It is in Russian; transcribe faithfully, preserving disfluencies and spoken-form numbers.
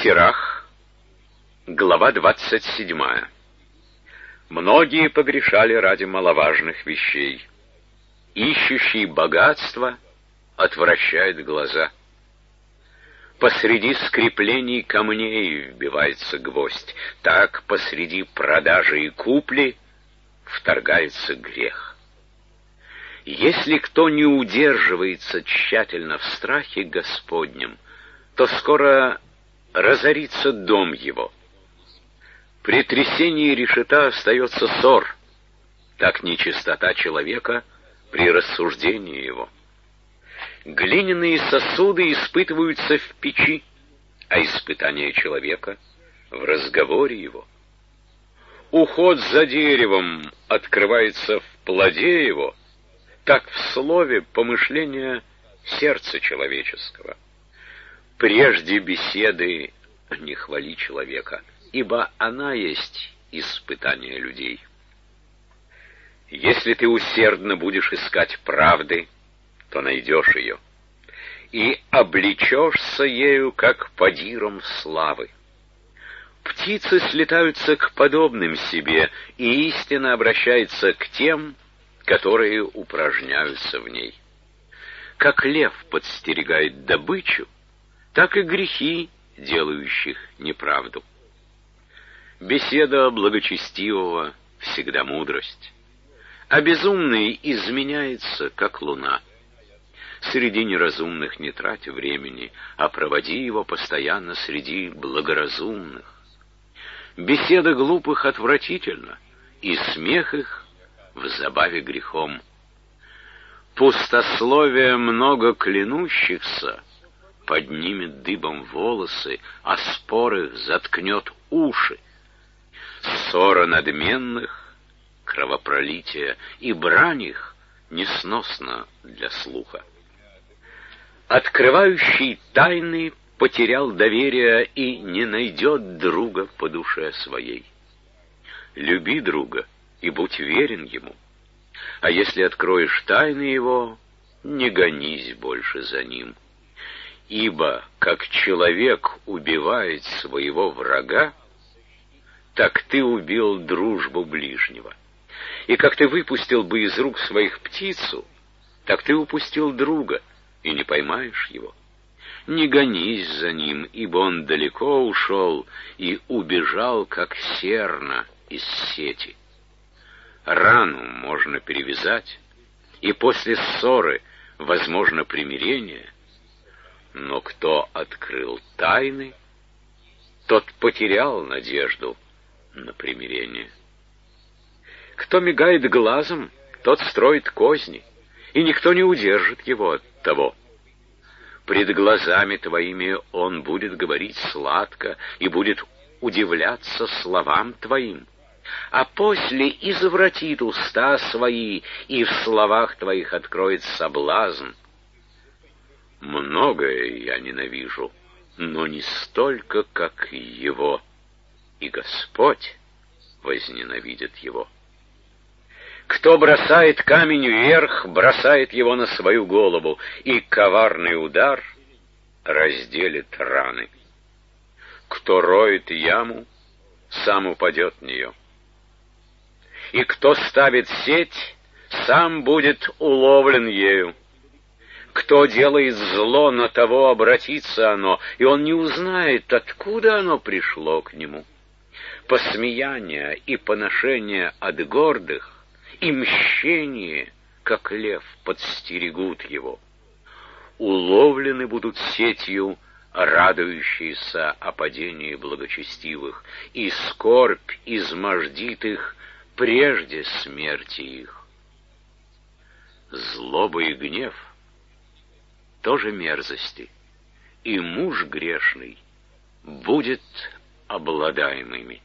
Сирах, глава двадцать седьмая. Многие погрешали ради маловажных вещей. Ищущий богатство отвращает глаза. Посреди скреплений камней вбивается гвоздь, так посреди продажи и купли вторгается грех. Если кто не удерживается тщательно в страхе Господнем, то скоро разорится дом его. При трясении решета остается ссор, так нечистота человека при рассуждении его. Глиняные сосуды испытываются в печи, а испытание человека в разговоре его. Уход за деревом открывается в плоде его, так в слове помышления сердца человеческого. Прежде беседы не хвали человека, ибо она есть испытание людей. Если ты усердно будешь искать правды, то найдешь ее, и облечешься ею, как подиром славы. Птицы слетаются к подобным себе, и истина обращается к тем, которые упражняются в ней. Как лев подстерегает добычу, так и грехи, делающих неправду. Беседа благочестивого всегда мудрость, а безумный изменяется, как луна. Среди неразумных не трать времени, а проводи его постоянно среди благоразумных. Беседа глупых отвратительна, и смех их в забаве грехом. Пустословие много клянущихся поднимет дыбом волосы, а спор их заткнет уши. Ссора надменных, кровопролитие и брань их несносна для слуха. Открывающий тайны потерял доверие и не найдет друга по душе своей. Люби друга и будь верен ему, а если откроешь тайны его, не гонись больше за ним. Ибо, как человек убивает своего врага, так ты убил дружбу ближнего. И как ты выпустил бы из рук своих птицу, так ты упустил друга, и не поймаешь его. Не гонись за ним, ибо он далеко ушел и убежал, как серна из сети. Рану можно перевязать, и после ссоры возможно примирение, но кто открыл тайны, тот потерял надежду на примирение. Кто мигает глазом, тот строит козни, и никто не удержит его от того. Пред глазами твоими он будет говорить сладко и будет удивляться словам твоим, а после извратит уста свои, и в словах твоих откроет соблазн. Многое я ненавижу, но не столько, как его, и Господь возненавидит его. Кто бросает камень вверх, бросает его на свою голову, и коварный удар разделит раны. Кто роет яму, сам упадет в нее. И кто ставит сеть, сам будет уловлен ею. Кто делает зло, на того обратится оно, и он не узнает, откуда оно пришло к нему. Посмеяние и поношение от гордых и мщение, как лев, подстерегут его. Уловлены будут сетью радующиеся о падении благочестивых, и скорбь измождит их прежде смерти их. Злоба и гнев — тоже мерзости, и муж грешный будет обладаемыми.